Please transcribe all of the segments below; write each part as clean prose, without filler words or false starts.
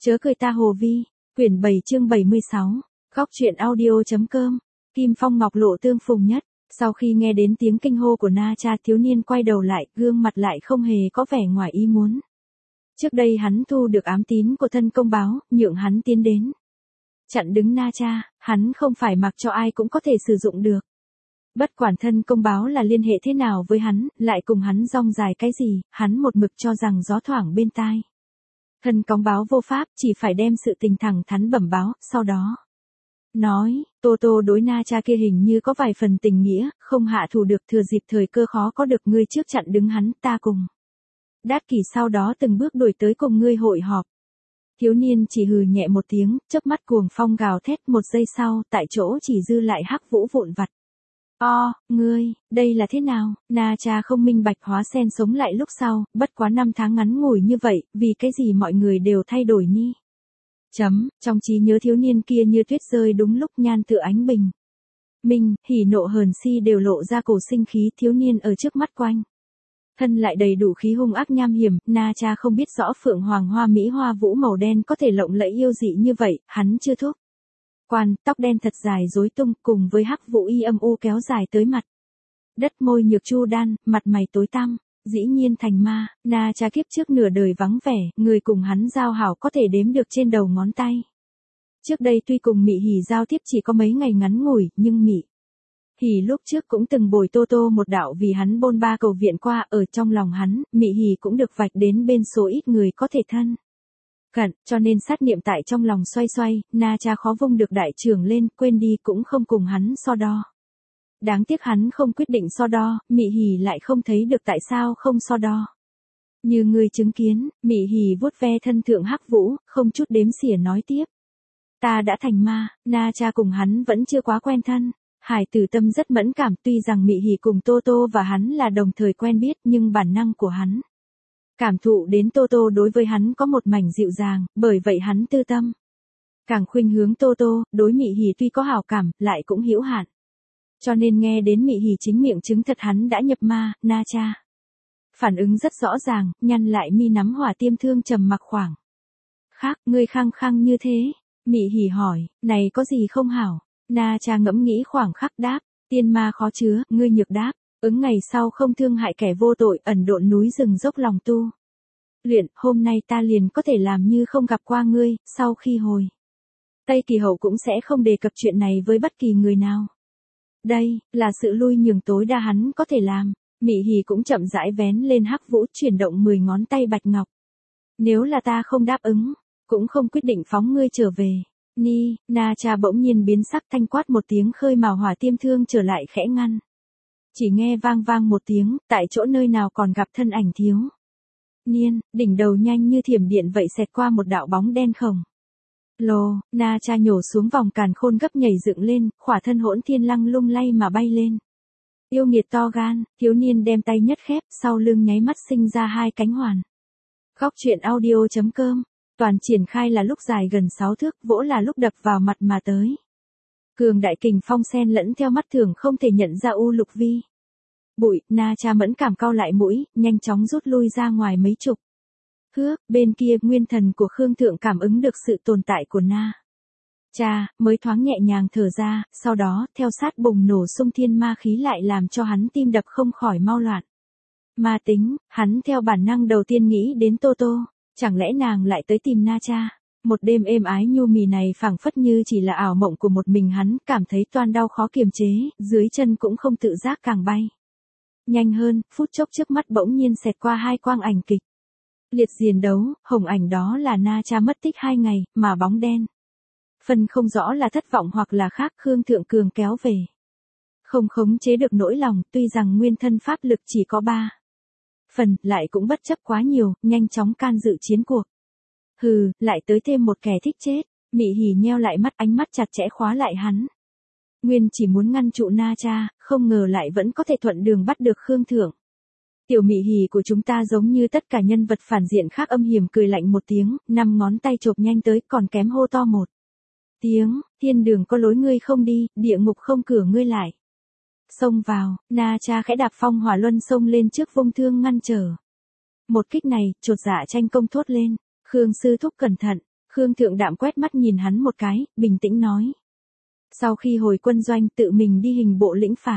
Chớ cười ta Hồ Vi, quyển 7 chương 76, góc truyện audio.com, Kim Phong Ngọc Lộ tương phùng nhất. Sau khi nghe đến tiếng kinh hô của Na Cha, thiếu niên quay đầu lại, gương mặt lại không hề có vẻ ngoài ý muốn. Trước đây hắn thu được ám tín của thân công báo, nhượng hắn tiến đến. Chặn đứng Na Cha, hắn không phải mặc cho ai cũng có thể sử dụng được. Bất quản thân công báo là liên hệ thế nào với hắn, lại cùng hắn rong dài cái gì, hắn một mực cho rằng gió thoảng bên tai. Thân công báo vô pháp, chỉ phải đem sự tình thẳng thắn bẩm báo, sau đó nói, Tô Tô đối Na Cha kia hình như có vài phần tình nghĩa, không hạ thủ được, thừa dịp thời cơ khó có được ngươi trước chặn đứng hắn, ta cùng Đát Kỷ sau đó từng bước đuổi tới cùng ngươi hội họp. Thiếu niên chỉ hừ nhẹ một tiếng, chớp mắt cuồng phong gào thét, một giây sau, tại chỗ chỉ dư lại hắc vũ vụn vặt. Ngươi, đây là thế nào? Na Cha không minh bạch, hóa sen sống lại lúc sau, bất quá 5 tháng ngắn ngủi như vậy, vì cái gì mọi người đều thay đổi ni? Trong trí nhớ thiếu niên kia như tuyết rơi đúng lúc, nhan tựa ánh bình minh, hỉ nộ hờn si đều lộ ra cổ sinh khí, thiếu niên ở trước mắt quanh thân lại đầy đủ khí hung ác nham hiểm. Na Cha không biết rõ phượng hoàng hoa mỹ hoa vũ màu đen có thể lộng lẫy yêu dị như vậy, hắn chưa thúc quan, tóc đen thật dài rối tung, cùng với hắc vũ y âm u kéo dài tới mặt đất, môi nhược chu đan, mặt mày tối tăm, dĩ nhiên thành ma. Na Cha kiếp trước nửa đời vắng vẻ, người cùng hắn giao hảo có thể đếm được trên đầu ngón tay. Trước đây tuy cùng Mị Hỉ giao tiếp chỉ có mấy ngày ngắn ngủi, nhưng Mị Hỉ lúc trước cũng từng bồi Tô Tô một đạo vì hắn bôn ba cầu viện qua, ở trong lòng hắn, Mị Hỉ cũng được vạch đến bên số ít người có thể thân cận, cho nên sát niệm tại trong lòng xoay xoay, Na Cha khó vung được đại trưởng lên, quên đi cũng không cùng hắn so đo. Đáng tiếc hắn không quyết định so đo, Mị Hỉ lại không thấy được tại sao không so đo. Như người chứng kiến, Mị Hỉ vuốt ve thân thượng hắc vũ, không chút đếm xỉa nói tiếp. Ta đã thành ma, Na Cha cùng hắn vẫn chưa quá quen thân. Hải tử tâm rất mẫn cảm, tuy rằng Mị Hỉ cùng Tô Tô và hắn là đồng thời quen biết, nhưng bản năng của hắn cảm thụ đến Tô Tô đối với hắn có một mảnh dịu dàng, bởi vậy hắn tư tâm càng khuynh hướng Tô Tô, đối Mị Hỉ tuy có hảo cảm, lại cũng hữu hạn. Cho nên nghe đến Mị Hỉ chính miệng chứng thật hắn đã nhập ma, Na Cha phản ứng rất rõ ràng, nhăn lại mi, nắm hỏa tiêm thương trầm mặc khoảng khắc. Ngươi khăng khăng như thế? Mị Hỉ hỏi, này có gì không hảo? Na Cha ngẫm nghĩ khoảng khắc đáp, tiên ma khó chứa, ngươi nhược đáp, ứng ngày sau không thương hại kẻ vô tội, ẩn độn núi rừng dốc lòng tu luyện, hôm nay ta liền có thể làm như không gặp qua ngươi, sau khi hồi Tây Kỳ hậu cũng sẽ không đề cập chuyện này với bất kỳ người nào. Đây là sự lui nhường tối đa hắn có thể làm. Mị Hỉ cũng chậm rãi vén lên hắc vũ, chuyển động 10 ngón tay bạch ngọc. Nếu là ta không đáp ứng, cũng không quyết định phóng ngươi trở về. Na Cha bỗng nhiên biến sắc, thanh quát một tiếng, khơi mào hỏa tiêm thương trở lại, khẽ ngăn. Chỉ nghe vang vang một tiếng, tại chỗ nơi nào còn gặp thân ảnh thiếu niên, đỉnh đầu nhanh như thiểm điện vậy xẹt qua một đạo bóng đen khổng lồ. Na Cha nhổ xuống vòng càn khôn, gấp nhảy dựng lên, khỏa thân hỗn thiên lăng lung lay mà bay lên. Yêu nghiệt to gan, thiếu niên đem tay nhất khép, sau lưng nháy mắt sinh ra 2 cánh hoàn. Góc truyện audio.com, toàn triển khai là lúc dài gần 6 thước, vỗ là lúc đập vào mặt mà tới. Cường đại kình phong xen lẫn theo mắt thường không thể nhận ra u lục vi bụi. Na Cha mẫn cảm cau lại mũi, nhanh chóng rút lui ra ngoài mấy chục thước. Bên kia, nguyên thần của Khương Thượng cảm ứng được sự tồn tại của Na Cha, mới thoáng nhẹ nhàng thở ra, sau đó, theo sát bùng nổ xung thiên ma khí lại làm cho hắn tim đập không khỏi mau loạn. Ma tính, hắn theo bản năng đầu tiên nghĩ đến Tô Tô, chẳng lẽ nàng lại tới tìm Na Cha? Một đêm êm ái nhu mì này phảng phất như chỉ là ảo mộng của một mình hắn, cảm thấy toan đau khó kiềm chế, dưới chân cũng không tự giác càng bay nhanh hơn, phút chốc trước mắt bỗng nhiên xẹt qua 2 quang ảnh kịch liệt diền đấu, hồng ảnh đó là Na Cha mất tích 2 ngày, mà bóng đen phần không rõ là thất vọng hoặc là khác. Khương Thượng cường kéo về, không khống chế được nỗi lòng, tuy rằng nguyên thân pháp lực chỉ có 3 phần, lại cũng bất chấp quá nhiều, nhanh chóng can dự chiến cuộc. Hừ, lại tới thêm một kẻ thích chết. Mị Hỉ nheo lại mắt, ánh mắt chặt chẽ khóa lại hắn. Nguyên chỉ muốn ngăn trụ Na Cha, không ngờ lại vẫn có thể thuận đường bắt được Khương Thượng. Tiểu Mị Hỉ của chúng ta giống như tất cả nhân vật phản diện khác, âm hiểm cười lạnh một tiếng, 5 ngón tay chộp nhanh tới, còn kém hô to một tiếng, thiên đường có lối ngươi không đi, địa ngục không cửa ngươi lại xông vào. Na Cha khẽ đạp phong hỏa luân xông lên trước, vung thương ngăn trở một kích này. Chột dạ tranh công thốt lên, Khương sư thúc cẩn thận. Khương Thượng đạm quét mắt nhìn hắn một cái, bình tĩnh nói. Sau khi hồi quân doanh tự mình đi hình bộ lĩnh phạt.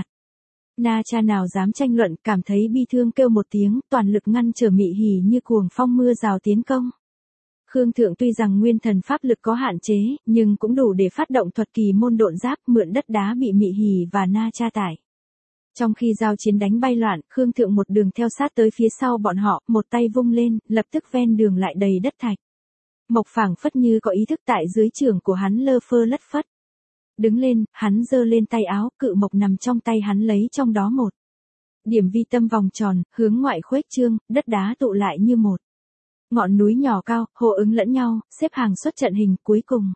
Na Cha nào dám tranh luận, cảm thấy bi thương kêu một tiếng, toàn lực ngăn trở Mị Hỉ như cuồng phong mưa rào tiến công. Khương Thượng tuy rằng nguyên thần pháp lực có hạn chế, nhưng cũng đủ để phát động thuật kỳ môn độn giáp, mượn đất đá bị Mị Hỉ và Na Cha tải. Trong khi giao chiến đánh bay loạn, Khương Thượng một đường theo sát tới phía sau bọn họ, một tay vung lên, lập tức ven đường lại đầy đất thạch. Mộc phảng phất như có ý thức tại dưới trưởng của hắn lơ phơ lất phất. Đứng lên, hắn giơ lên tay áo, cự mộc nằm trong tay hắn lấy trong đó một điểm vi tâm vòng tròn, hướng ngoại khuếch trương, đất đá tụ lại như một ngọn núi nhỏ cao, hô ứng lẫn nhau, xếp hàng xuất trận hình. Cuối cùng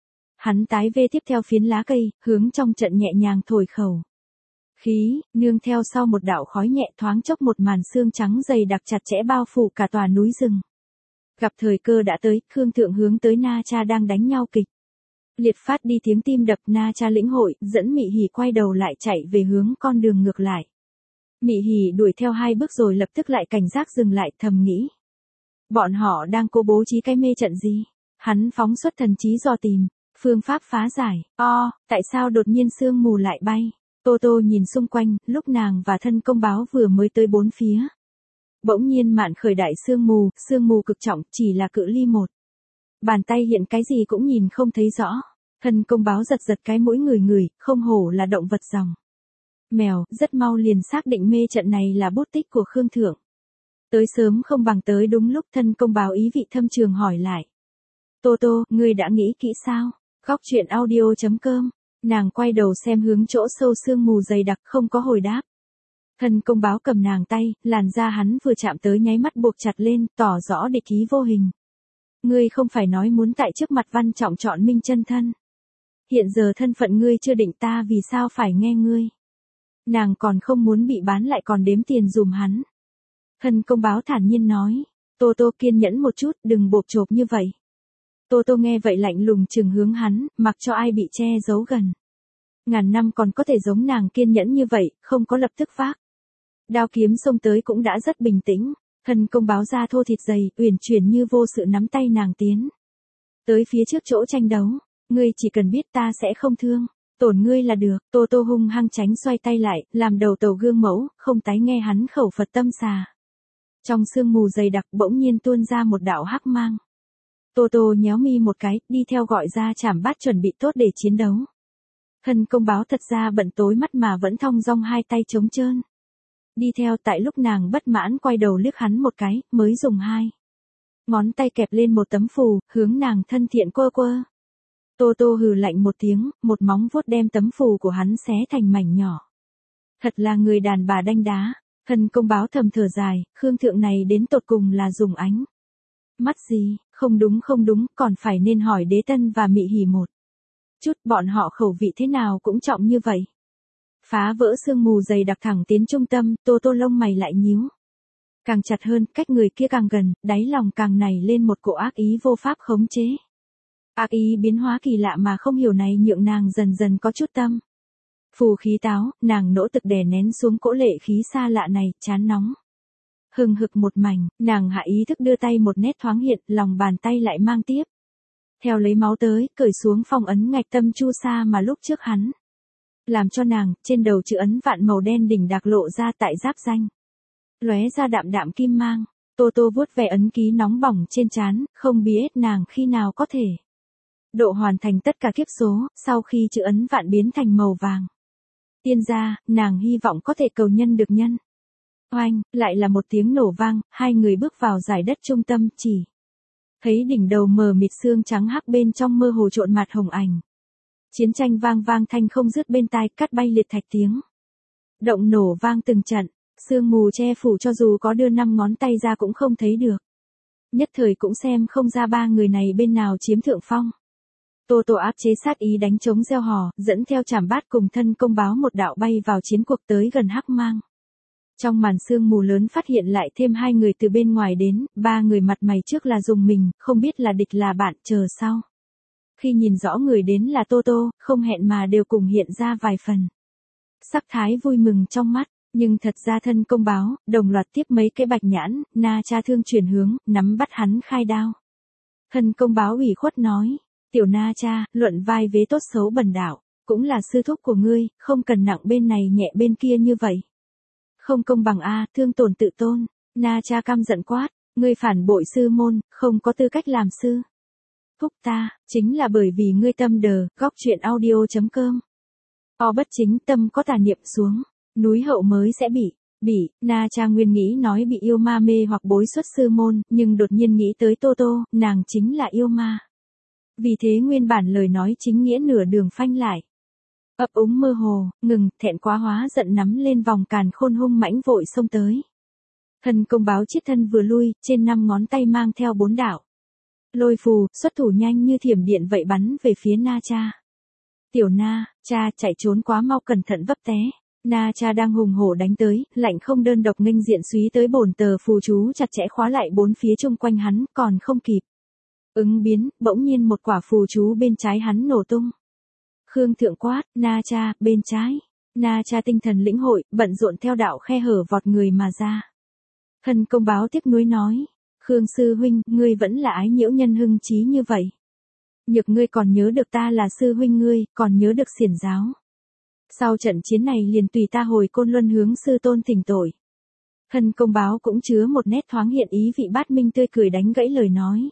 hắn tái vê tiếp theo phiến lá cây, hướng trong trận nhẹ nhàng thổi khẩu khí, nương theo sau một đạo khói nhẹ, thoáng chốc một màn xương trắng dày đặc chặt chẽ bao phủ cả tòa núi rừng. Gặp thời cơ đã tới, Khương Thượng hướng tới Na Cha đang đánh nhau kịch liệt phát đi tiếng tim đập. Na Cha lĩnh hội, dẫn Mị Hỉ quay đầu lại chạy về hướng con đường ngược lại. Mị Hỉ đuổi theo 2 bước rồi lập tức lại cảnh giác dừng lại, thầm nghĩ. Bọn họ đang cố bố trí cái mê trận gì? Hắn phóng xuất thần trí dò tìm phương pháp phá giải. Tại sao đột nhiên sương mù lại bay? Tô Tô nhìn xung quanh, lúc nàng và thân công báo vừa mới tới 4 phía. Bỗng nhiên mạn khởi đại sương mù cực trọng, chỉ là cự ly một bàn tay hiện cái gì cũng nhìn không thấy rõ. Thân công báo giật giật cái mũi người, không hổ là động vật ròng mèo, rất mau liền xác định mê trận này là bút tích của Khương Thượng. Tới sớm không bằng tới đúng lúc. Thân công báo ý vị thâm trường hỏi lại. Tô Tô, ngươi đã nghĩ kỹ sao? Góc truyện audio.com. Nàng quay đầu xem hướng chỗ sâu sương mù dày đặc, không có hồi đáp. Thân công báo cầm nàng tay, làn da hắn vừa chạm tới nháy mắt buộc chặt lên, tỏ rõ địch ý vô hình. Ngươi không phải nói muốn tại trước mặt Văn Trọng chọn minh chân thân. Hiện giờ thân phận ngươi chưa định, ta vì sao phải nghe ngươi? Nàng còn không muốn bị bán lại còn đếm tiền dùm hắn. Thân công báo thản nhiên nói. Tô Tô kiên nhẫn một chút, đừng bộp chộp như vậy. Tô Tô nghe vậy lạnh lùng chừng hướng hắn, mặc cho ai bị che giấu gần. Ngàn năm còn có thể giống nàng kiên nhẫn như vậy, không có lập tức vác đao kiếm xông tới cũng đã rất bình tĩnh. Thân công báo da thô thịt dày, uyển chuyển như vô sự nắm tay nàng tiến tới phía trước chỗ tranh đấu. Ngươi chỉ cần biết ta sẽ không thương tổn ngươi là được. Tô Tô hung hăng tránh xoay tay lại, làm đầu tàu gương mẫu, không tái nghe hắn khẩu Phật tâm xà. Trong sương mù dày đặc bỗng nhiên tuôn ra một đạo hắc mang. Tô Tô nhéo mi một cái, đi theo gọi ra chảm bát chuẩn bị tốt để chiến đấu. Thân công báo thật ra bận tối mắt mà vẫn thong dong hai tay trống trơn. Đi theo. Tại lúc nàng bất mãn quay đầu liếc hắn một cái, mới dùng 2 ngón tay kẹp lên một tấm phù, hướng nàng thân thiện quơ quơ. Tô Tô hừ lạnh một tiếng, một móng vuốt đem tấm phù của hắn xé thành mảnh nhỏ. Thật là người đàn bà đanh đá. Thân công báo thầm thở dài, Khương Thượng này đến tột cùng là dùng ánh mắt gì? Không đúng, còn phải nên hỏi Đế Tân và Mị Hỉ một chút, bọn họ khẩu vị thế nào cũng trọng như vậy. Phá vỡ sương mù dày đặc thẳng tiến trung tâm. Tô Tô lông mày lại nhíu càng chặt hơn, cách người kia càng gần, đáy lòng càng nảy lên một cỗ ác ý vô pháp khống chế. Ác ý biến hóa kỳ lạ mà không hiểu này nhượng nàng dần dần có chút tâm phù khí táo. Nàng nỗ lực đè nén xuống cỗ lệ khí xa lạ này, chán nóng hừng hực một mảnh. Nàng hạ ý thức đưa tay một nét thoáng hiện, lòng bàn tay lại mang tiếp theo lấy máu tới, cởi xuống phong ấn ngạch tâm chu sa mà lúc trước hắn làm cho nàng. Trên đầu chữ ấn vạn màu đen đỉnh đạc lộ ra tại giáp danh, lóe ra đạm đạm kim mang. Tô Tô vuốt ve ấn ký nóng bỏng trên trán, không biết nàng khi nào có thể độ hoàn thành tất cả kiếp số. Sau khi chữ ấn vạn biến thành màu vàng tiên gia, nàng hy vọng có thể cầu nhân được nhân. Oanh, lại là một tiếng nổ vang, 2 người bước vào giải đất trung tâm, chỉ thấy đỉnh đầu mờ mịt xương trắng hắc, bên trong mơ hồ trộn mặt hồng ảnh. Chiến tranh vang vang thanh không dứt bên tai, cắt bay liệt thạch tiếng động nổ vang từng trận. Sương mù che phủ, cho dù có đưa 5 ngón tay ra cũng không thấy được. Nhất thời cũng xem không ra 3 người này bên nào chiếm thượng phong. Tô Tô áp chế sát ý đánh trống gieo hò, dẫn theo chảm bát cùng thân công báo một đạo bay vào chiến cuộc tới gần hắc mang. Trong màn sương mù lớn phát hiện lại thêm 2 người từ bên ngoài đến. 3 người mặt mày trước là dùng mình, không biết là địch là bạn, chờ sau. Khi nhìn rõ người đến là Tô Tô, không hẹn mà đều cùng hiện ra vài phần sắc thái vui mừng trong mắt. Nhưng thật ra thân công báo, đồng loạt tiếp mấy cái bạch nhãn. Na Cha thương chuyển hướng, nắm bắt hắn khai đao. Thân công báo ủy khuất nói, tiểu Na Cha, luận vai vế tốt xấu bần đạo, cũng là sư thúc của ngươi, không cần nặng bên này nhẹ bên kia như vậy. Không công bằng a, thương tổn tự tôn. Na Cha căm giận quát, ngươi phản bội sư môn, không có tư cách làm sư. Thúc ta, chính là bởi vì ngươi tâm đờ, góc chuyện audio.com. Bất chính tâm có tà niệm xuống, núi hậu mới sẽ bị, Na Cha nguyên nghĩ nói bị yêu ma mê hoặc bối xuất sư môn, nhưng đột nhiên nghĩ tới Tô Tô, nàng chính là yêu ma. Vì thế nguyên bản lời nói chính nghĩa nửa đường phanh lại. Ấp úng mơ hồ, ngừng, thẹn quá hóa giận nắm lên vòng càn khôn hung mãnh vội xông tới. Thân công báo chiết thân vừa lui, trên 5 ngón tay mang theo 4 đạo lôi phù, xuất thủ nhanh như thiểm điện vậy bắn về phía Na Cha. Tiểu Na Cha chạy trốn quá mau, cẩn thận vấp té. Na Cha đang hùng hổ đánh tới, lạnh không đơn độc nghênh diện súy tới, bổn tờ phù chú chặt chẽ khóa lại 4 phía chung quanh hắn, còn không kịp ứng biến, bỗng nhiên một quả phù chú bên trái hắn nổ tung. Khương Thượng quát, Na Cha, bên trái. Na Cha tinh thần lĩnh hội, bận rộn theo đạo khe hở vọt người mà ra. Thân công báo tiếc nuối nói, Khương sư huynh, ngươi vẫn là ái nhiễu nhân hưng trí như vậy. Nhược ngươi còn nhớ được ta là sư huynh ngươi, còn nhớ được xiển giáo. Sau trận chiến này liền tùy ta hồi Côn Luân hướng sư tôn thỉnh tội. Thân công báo cũng chứa một nét thoáng hiện ý vị bát minh tươi cười đánh gãy lời nói.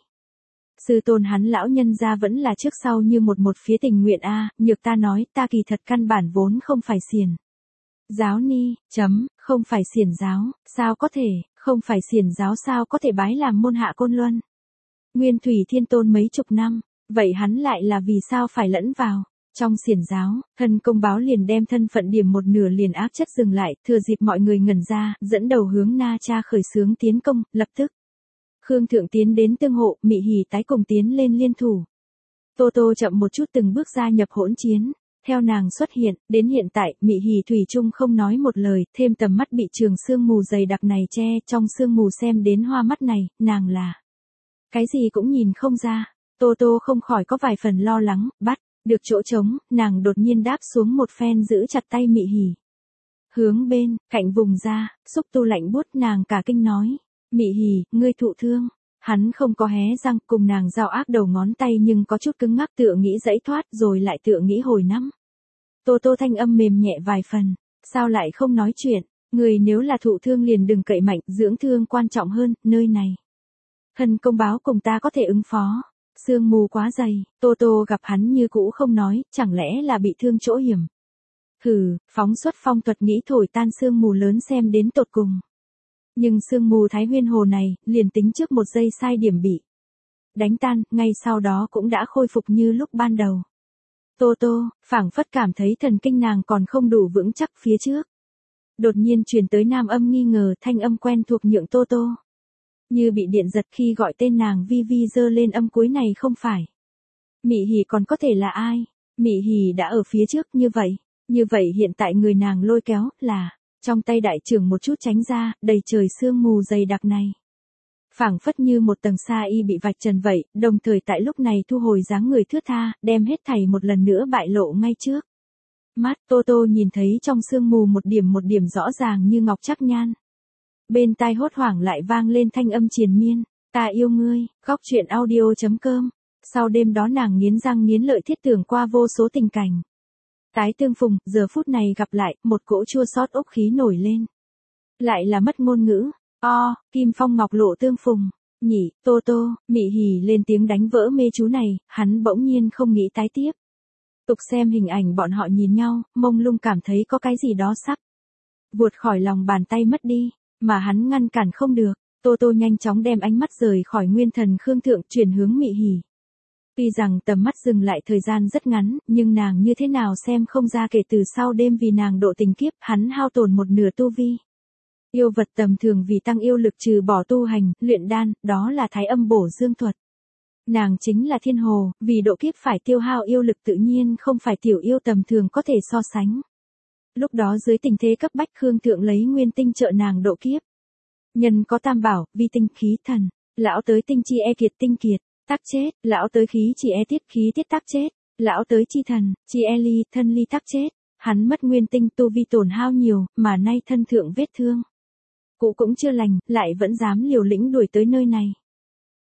Sư tôn hắn lão nhân gia vẫn là trước sau như một phía tình nguyện a, nhược ta nói, ta kỳ thật căn bản vốn không phải xiển giáo ni, không phải xiển giáo, sao có thể, không phải xiển giáo sao có thể bái làm môn hạ Côn Luân. Nguyên Thủy Thiên Tôn mấy chục năm, vậy hắn lại là vì sao phải lẫn vào trong xiển giáo. Thân công báo liền đem thân phận điểm một nửa liền áp chất dừng lại, thừa dịp mọi người ngẩn ra, dẫn đầu hướng Na Cha khởi xướng tiến công, lập tức Khương Thượng tiến đến tương hộ, Mị Hỉ tái cùng tiến lên liên thủ. Tô Tô chậm một chút từng bước gia nhập hỗn chiến. Theo nàng xuất hiện, đến hiện tại, Mị Hỉ thủy chung không nói một lời, thêm tầm mắt bị trường sương mù dày đặc này che, trong sương mù xem đến hoa mắt này, nàng là cái gì cũng nhìn không ra. Tô Tô không khỏi có vài phần lo lắng, bắt được chỗ trống, nàng đột nhiên đáp xuống một phen giữ chặt tay Mị Hỉ. Hướng bên cạnh vùng ra, xúc tu lạnh buốt, nàng cả kinh nói, Mị Hỉ, ngươi thụ thương. Hắn không có hé răng, cùng nàng giao ác đầu ngón tay nhưng có chút cứng ngắc, tựa nghĩ giãy thoát rồi lại tựa nghĩ hồi nắm. Tô Tô thanh âm mềm nhẹ vài phần, sao lại không nói chuyện, người nếu là thụ thương liền đừng cậy mạnh, dưỡng thương quan trọng hơn, nơi này. Thân công báo cùng ta có thể ứng phó. Sương mù quá dày, Tô Tô gặp hắn như cũ không nói, chẳng lẽ là bị thương chỗ hiểm. Phóng xuất phong thuật nghĩ thổi tan sương mù lớn xem đến tột cùng. Nhưng sương mù Thái Huyên Hồ này, liền tính trước một giây sai điểm bị đánh tan, ngay sau đó cũng đã khôi phục như lúc ban đầu. Tô Tô, phảng phất cảm thấy thần kinh nàng còn không đủ vững chắc phía trước. Đột nhiên truyền tới nam âm nghi ngờ, thanh âm quen thuộc nhượng Tô Tô như bị điện giật khi gọi tên nàng, vi vi giơ lên âm cuối này không phải Mị Hỉ còn có thể là ai? Mị Hỉ đã ở phía trước như vậy hiện tại người nàng lôi kéo là trong tay đại trưởng một chút tránh ra, đầy trời sương mù dày đặc này. Phảng phất như một tầng sa y bị vạch trần vậy, đồng thời tại lúc này thu hồi dáng người thướt tha, đem hết thảy một lần nữa bại lộ ngay trước mắt. Tô Tô nhìn thấy trong sương mù một điểm rõ ràng như ngọc trắc nhan. Bên tai hốt hoảng lại vang lên thanh âm triền miên, ta yêu ngươi, góc chuyện audio.com. Sau đêm đó nàng nghiến răng nghiến lợi thiết tưởng qua vô số tình cảnh tái tương phùng, giờ phút này gặp lại, một cỗ chua xót ốc khí nổi lên. Lại là mất ngôn ngữ. Kim phong ngọc lộ tương phùng. Nhỉ, Tô Tô, Mị Hỉ lên tiếng đánh vỡ mê chú này, hắn bỗng nhiên không nghĩ tái tiếp. Tục xem hình ảnh bọn họ nhìn nhau, mông lung cảm thấy có cái gì đó sắp vụt khỏi lòng bàn tay mất đi, mà hắn ngăn cản không được. Tô Tô nhanh chóng đem ánh mắt rời khỏi nguyên thần Khương Thượng, chuyển hướng Mị Hỉ. Tuy rằng tầm mắt dừng lại thời gian rất ngắn, nhưng nàng như thế nào xem không ra kể từ sau đêm vì nàng độ tình kiếp, hắn hao tổn một nửa tu vi. Yêu vật tầm thường vì tăng yêu lực trừ bỏ tu hành, luyện đan, đó là thái âm bổ dương thuật. Nàng chính là thiên hồ, vì độ kiếp phải tiêu hao yêu lực tự nhiên không phải tiểu yêu tầm thường có thể so sánh. Lúc đó dưới tình thế cấp bách Khương Thượng lấy nguyên tinh trợ nàng độ kiếp. Nhân có tam bảo, vi tinh khí thần, lão tới tinh chi e kiệt tinh kiệt, tắc chết, lão tới khí chỉ e tiết khí tiết tắc chết, lão tới chi thần, chi e ly, thân ly tắc chết. Hắn mất nguyên tinh tu vi tổn hao nhiều, mà nay thân thượng vết thương cũ cũng chưa lành, lại vẫn dám liều lĩnh đuổi tới nơi này.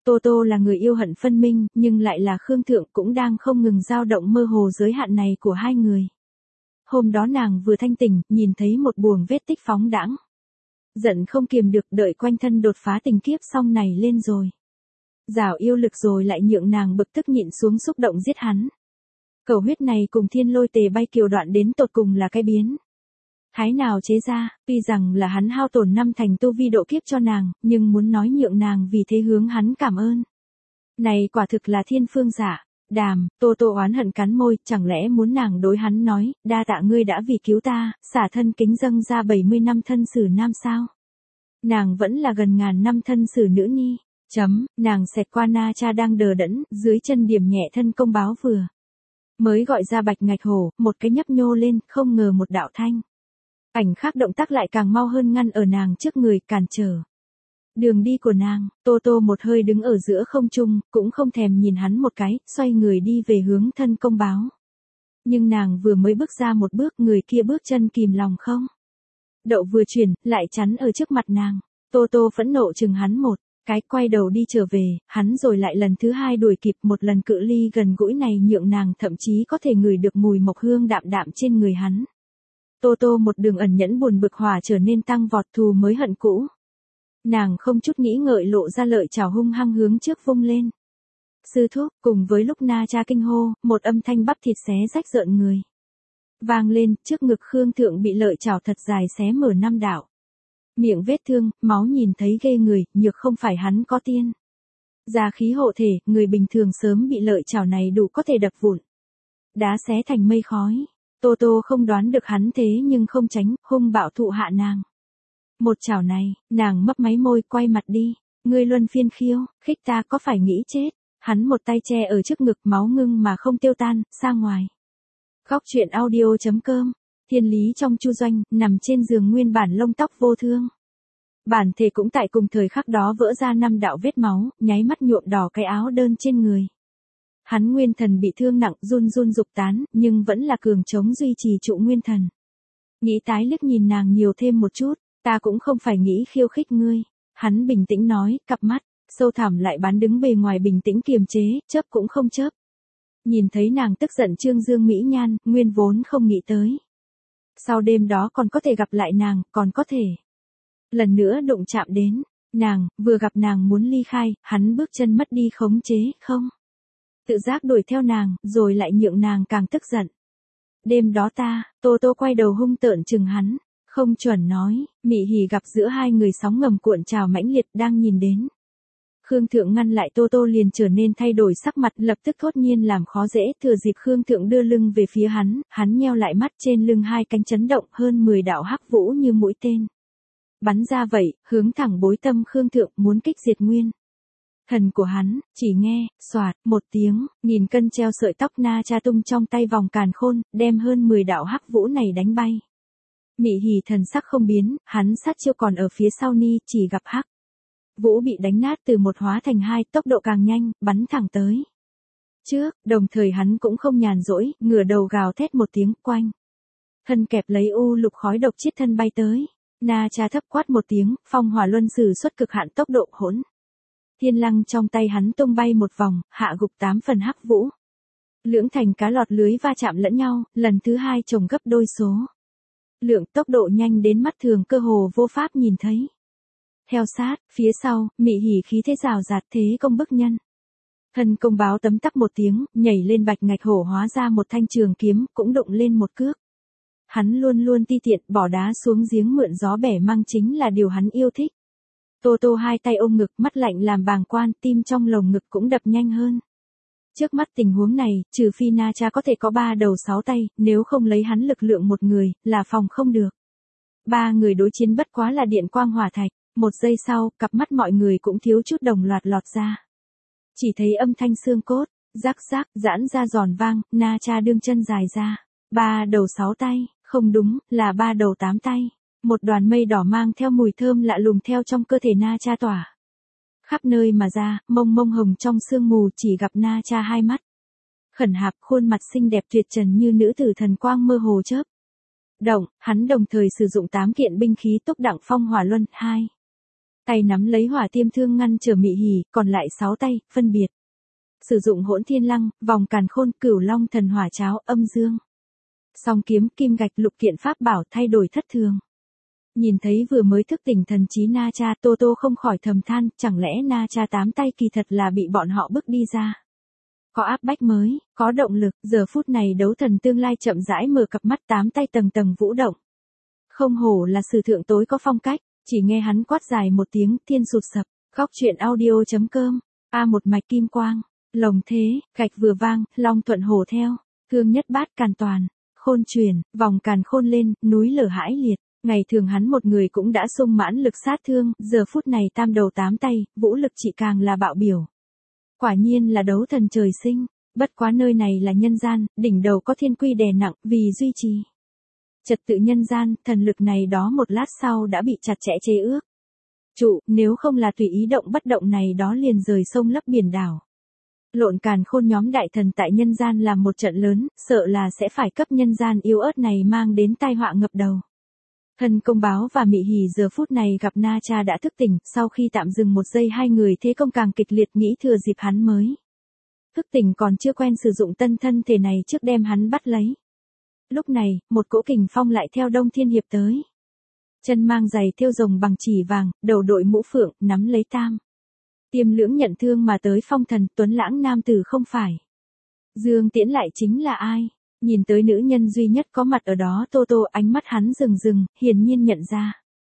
Tô Tô là người yêu hận phân minh, nhưng lại là Khương Thượng cũng đang không ngừng dao động mơ hồ giới hạn này của hai người. Hôm đó nàng vừa thanh tỉnh, nhìn thấy một buồng vết tích phóng đãng. Giận không kiềm được, đợi quanh thân đột phá tình kiếp xong này lên rồi. Giảo yêu lực rồi lại nhượng nàng bực tức nhịn xuống xúc động giết hắn. Cầu huyết này cùng thiên lôi tề bay kiều đoạn đến tột cùng là cái biến thái nào chế ra, tuy rằng là hắn hao tổn 5 thành tu vi độ kiếp cho nàng, nhưng muốn nói nhượng nàng vì thế hướng hắn cảm ơn. Này quả thực là thiên phương giả. Đàm, Tô Tô oán hận cắn môi, chẳng lẽ muốn nàng đối hắn nói, đa tạ ngươi đã vì cứu ta, xả thân kính dâng ra 70 năm thân sử nam sao? Nàng vẫn là gần ngàn năm thân sử nữ nhi. Nàng xẹt qua Na Cha đang đờ đẫn, dưới chân điểm nhẹ thân công báo vừa mới gọi ra bạch ngạch hổ, một cái nhấp nhô lên, không ngờ một đạo thanh. Ảnh khác động tác lại càng mau hơn ngăn ở nàng trước người, cản trở đường đi của nàng. Tô Tô một hơi đứng ở giữa không trung, cũng không thèm nhìn hắn một cái, xoay người đi về hướng thân công báo. Nhưng nàng vừa mới bước ra một bước, người kia bước chân kìm lòng không đậu vừa chuyển, lại chắn ở trước mặt nàng. Tô Tô phẫn nộ chừng hắn một cái, quay đầu đi trở về, hắn rồi lại lần thứ hai đuổi kịp, một lần cự ly gần gũi này nhượng nàng thậm chí có thể ngửi được mùi mộc hương đạm đạm trên người hắn. Tô Tô một đường ẩn nhẫn buồn bực hòa trở nên tăng vọt, thù mới hận cũ. Nàng không chút nghĩ ngợi lộ ra lợi chảo hung hăng hướng trước vung lên. Sư thúc, cùng với lúc Na Cha kinh hô, một âm thanh bắp thịt xé rách rợn người vang lên, trước ngực Khương Thượng bị lợi chảo thật dài xé mở 5 đạo. Miệng vết thương, máu nhìn thấy ghê người, nhược không phải hắn có tiên gia khí hộ thể, người bình thường sớm bị lợi chảo này đủ có thể đập vụn đá xé thành mây khói. Tô Tô không đoán được hắn thế nhưng không tránh, hung bạo thụ hạ nàng. Một chảo này, nàng mấp máy môi quay mặt đi. Ngươi luân phiên khiêu, khích ta có phải nghĩ chết. Hắn một tay che ở trước ngực, máu ngưng mà không tiêu tan, ra ngoài. Góc truyện audio.com. Thiên lý trong chu doanh, nằm trên giường nguyên bản lông tóc vô thương. Bản thể cũng tại cùng thời khắc đó vỡ ra 5 đạo vết máu, nháy mắt nhuộm đỏ cái áo đơn trên người. Hắn nguyên thần bị thương nặng, run run dục tán, nhưng vẫn là cường chống duy trì trụ nguyên thần. Nghĩ tái liếc nhìn nàng nhiều thêm một chút, ta cũng không phải nghĩ khiêu khích ngươi. Hắn bình tĩnh nói, cặp mắt sâu thẳm lại bán đứng bề ngoài bình tĩnh kiềm chế, chớp cũng không chớp. Nhìn thấy nàng tức giận trương dương mỹ nhan, nguyên vốn không nghĩ tới. Sau đêm đó còn có thể gặp lại nàng, còn có thể lần nữa đụng chạm đến nàng, vừa gặp nàng muốn ly khai, hắn bước chân mất đi khống chế, không tự giác đuổi theo nàng, rồi lại nhượng nàng càng tức giận. Đêm đó Tô Tô quay đầu hung tợn chừng hắn, không chuẩn nói, mị hỉ gặp giữa hai người sóng ngầm cuộn trào mãnh liệt đang nhìn đến. Khương Thượng ngăn lại Tô Tô liền trở nên thay đổi sắc mặt, lập tức thốt nhiên làm khó dễ, thừa dịp Khương Thượng đưa lưng về phía hắn nheo lại mắt, trên lưng hai cánh chấn động, hơn 10 đạo hắc vũ như mũi tên bắn ra vậy, hướng thẳng bối tâm Khương Thượng, muốn kích diệt nguyên thần của hắn. Chỉ nghe xoạt một tiếng, nghìn cân treo sợi tóc Na Cha tung trong tay vòng càn khôn, đem hơn 10 đạo hắc vũ này đánh bay. Mị hỉ thần sắc không biến, hắn sát chiêu còn ở phía sau ni, chỉ gặp hắc vũ bị đánh nát từ 1 hóa thành 2, tốc độ càng nhanh, bắn thẳng tới trước, đồng thời hắn cũng không nhàn rỗi, ngửa đầu gào thét một tiếng, quanh thân kẹp lấy u lục khói độc chiết thân bay tới. Na Cha thấp quát một tiếng, phong hỏa luân sử xuất cực hạn tốc độ hỗn thiên lăng trong tay hắn tung bay một vòng, hạ gục 8 phần hắc vũ. Lưỡng thành cá lọt lưới va chạm lẫn nhau, lần thứ 2 chồng gấp đôi số lượng, tốc độ nhanh đến mắt thường cơ hồ vô pháp nhìn thấy. Theo sát, phía sau, mị hỉ khí thế rào rạt thế công bức nhân. Thân công báo tấm tắc một tiếng, nhảy lên bạch ngạch hổ hóa ra một thanh trường kiếm, cũng đụng lên một cước. Hắn luôn luôn ti tiện, bỏ đá xuống giếng mượn gió bẻ măng chính là điều hắn yêu thích. Tô Tô hai tay ôm ngực, mắt lạnh làm bàng quan, tim trong lồng ngực cũng đập nhanh hơn. Trước mắt tình huống này, trừ phi Na Cha có thể có 3 đầu 6 tay, nếu không lấy hắn lực lượng một người, là phòng không được. 3 người đối chiến bất quá là điện quang hỏa thạch. 1 giây sau, cặp mắt mọi người cũng thiếu chút đồng loạt lọt ra. Chỉ thấy âm thanh xương cốt, rắc rắc, giãn ra giòn vang, Na Cha đương chân dài ra. 3 đầu 6 tay, không đúng, là 3 đầu 8 tay. Một đoàn mây đỏ mang theo mùi thơm lạ lùng theo trong cơ thể Na Cha tỏa khắp nơi mà ra, mông mông hồng trong sương mù, chỉ gặp Na Cha hai mắt khẩn hạp, khuôn mặt xinh đẹp tuyệt trần như nữ tử, thần quang mơ hồ chớp động. Hắn đồng thời sử dụng 8 kiện binh khí túc đặng phong hỏa luân 2. Tay nắm lấy hỏa tiêm thương ngăn trở Mị Hỉ, còn lại 6 tay, phân biệt. Sử dụng hỗn thiên lăng, vòng càn khôn, cửu long thần hỏa cháo, âm dương. Song kiếm, kim gạch, lục kiện pháp bảo thay đổi thất thường. Nhìn thấy vừa mới thức tỉnh thần trí Na Cha, Tô Tô không khỏi thầm than, chẳng lẽ Na Cha 8 tay kỳ thật là bị bọn họ bức đi ra. Có áp bách mới, có động lực, giờ phút này đấu thần tương lai chậm rãi mở cặp mắt 8 tay tầng tầng vũ động. Không hổ là sử thượng tối có phong cách, chỉ nghe hắn quát dài một tiếng, thiên sụt sập, góc truyện audio.com, một mạch kim quang, lồng thế, gạch vừa vang, long thuận hổ theo, thương nhất bát càn toàn, khôn truyền, vòng càn khôn lên, núi lở hãi liệt. Ngày thường hắn một người cũng đã sung mãn lực sát thương, giờ phút này tam đầu 8 tay, vũ lực chỉ càng là bạo biểu. Quả nhiên là đấu thần trời sinh, bất quá nơi này là nhân gian, đỉnh đầu có thiên quy đè nặng, vì duy trì trật tự nhân gian, thần lực này đó một lát sau đã bị chặt chẽ chế ước. Trụ, nếu không là tùy ý động bất động này đó liền rời sông lấp biển đảo. Lộn càn khôn nhóm đại thần tại nhân gian làm một trận lớn, sợ là sẽ phải cấp nhân gian yếu ớt này mang đến tai họa ngập đầu. Thân công báo và Mị Hỉ giờ phút này gặp Na Cha đã thức tỉnh, sau khi tạm dừng một giây hai người thế công càng kịch liệt, nghĩ thừa dịp hắn mới thức tỉnh còn chưa quen sử dụng tân thân thể này trước đem hắn bắt lấy. Lúc này, một cỗ kình phong lại theo Đông Thiên Hiệp tới. Chân mang giày thêu rồng bằng chỉ vàng, đầu đội mũ phượng, nắm lấy tam tiêm lưỡng nhận thương mà tới phong thần, tuấn lãng nam tử không phải. Dương Tiễn lại chính là ai? Nhìn tới nữ nhân duy nhất có mặt ở đó, Tô Tô, ánh mắt hắn rừng rừng, hiển nhiên nhận ra.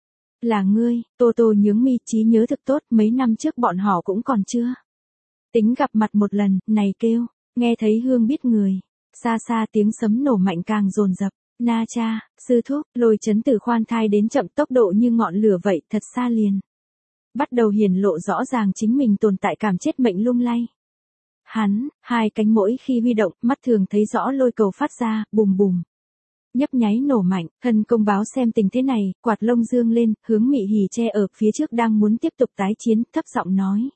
Là ngươi. Tô Tô nhướng mi, trí nhớ thực tốt, mấy năm trước bọn họ cũng còn chưa tính gặp mặt một lần, này kêu, nghe thấy hương biết người. Xa xa tiếng sấm nổ mạnh càng dồn dập. Na Cha, sư thúc, lôi chấn từ khoan thai đến chậm, tốc độ như ngọn lửa vậy, thật xa liền. Bắt đầu hiển lộ rõ ràng chính mình tồn tại, cảm chết mệnh lung lay. Hắn, hai cánh mỗi khi huy động, mắt thường thấy rõ lôi cầu phát ra, bùm bùm. Nhấp nháy nổ mạnh, thân công báo xem tình thế này, quạt lông dương lên, hướng Mị Hỉ che ở phía trước đang muốn tiếp tục tái chiến, thấp giọng nói.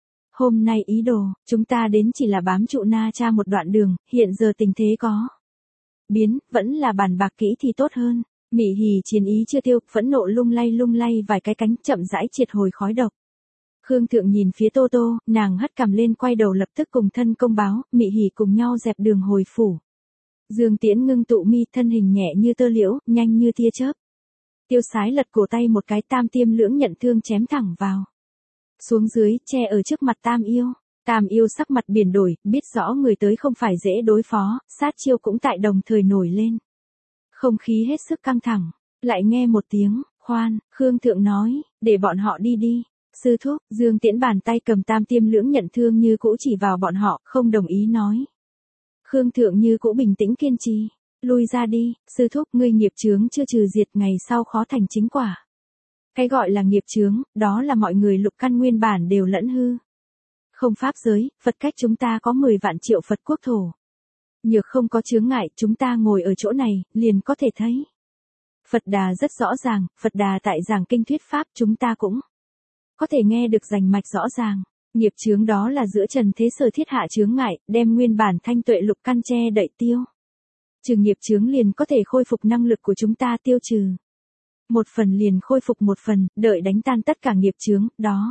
Hôm nay ý đồ, chúng ta đến chỉ là bám trụ Na Cha một đoạn đường, hiện giờ tình thế có biến, vẫn là bàn bạc kỹ thì tốt hơn. Mị Hỉ chiến ý chưa tiêu, phẫn nộ lung lay vài cái cánh, chậm rãi triệt hồi khói độc. Khương Thượng nhìn phía Tô Tô, nàng hất cằm lên quay đầu lập tức cùng thân công báo, Mị Hỉ cùng nhau dẹp đường hồi phủ. Dương Tiễn ngưng tụ mi, thân hình nhẹ như tơ liễu, nhanh như tia chớp. Tiêu Sái lật cổ tay một cái, tam tiêm lưỡng nhận thương chém thẳng vào. Xuống dưới, che ở trước mặt Tam Yêu. Tam Yêu sắc mặt biển đổi, biết rõ người tới không phải dễ đối phó, sát chiêu cũng tại đồng thời nổi lên. Không khí hết sức căng thẳng, lại nghe một tiếng, khoan, Khương Thượng nói, để bọn họ đi đi. Sư thúc, Dương Tiễn bàn tay cầm tam tiêm lưỡng nhận thương như cũ chỉ vào bọn họ, không đồng ý nói. Khương Thượng như cũ bình tĩnh kiên trì, lui ra đi, sư thúc, ngươi nghiệp chướng chưa trừ diệt, ngày sau khó thành chính quả. Cái gọi là nghiệp chướng, đó là mọi người lục căn nguyên bản đều lẫn hư. Không pháp giới, Phật cách chúng ta có 10 vạn triệu Phật quốc thổ. Nhược không có chướng ngại, chúng ta ngồi ở chỗ này, liền có thể thấy. Phật Đà rất rõ ràng, Phật Đà tại giảng kinh thuyết pháp, chúng ta cũng có thể nghe được rành mạch rõ ràng. Nghiệp chướng đó là giữa trần thế sở thiết hạ chướng ngại, đem nguyên bản thanh tuệ lục căn che đậy tiêu. Trừ nghiệp chướng liền có thể khôi phục năng lực của chúng ta, tiêu trừ một phần liền khôi phục một phần, đợi đánh tan tất cả nghiệp chướng, đó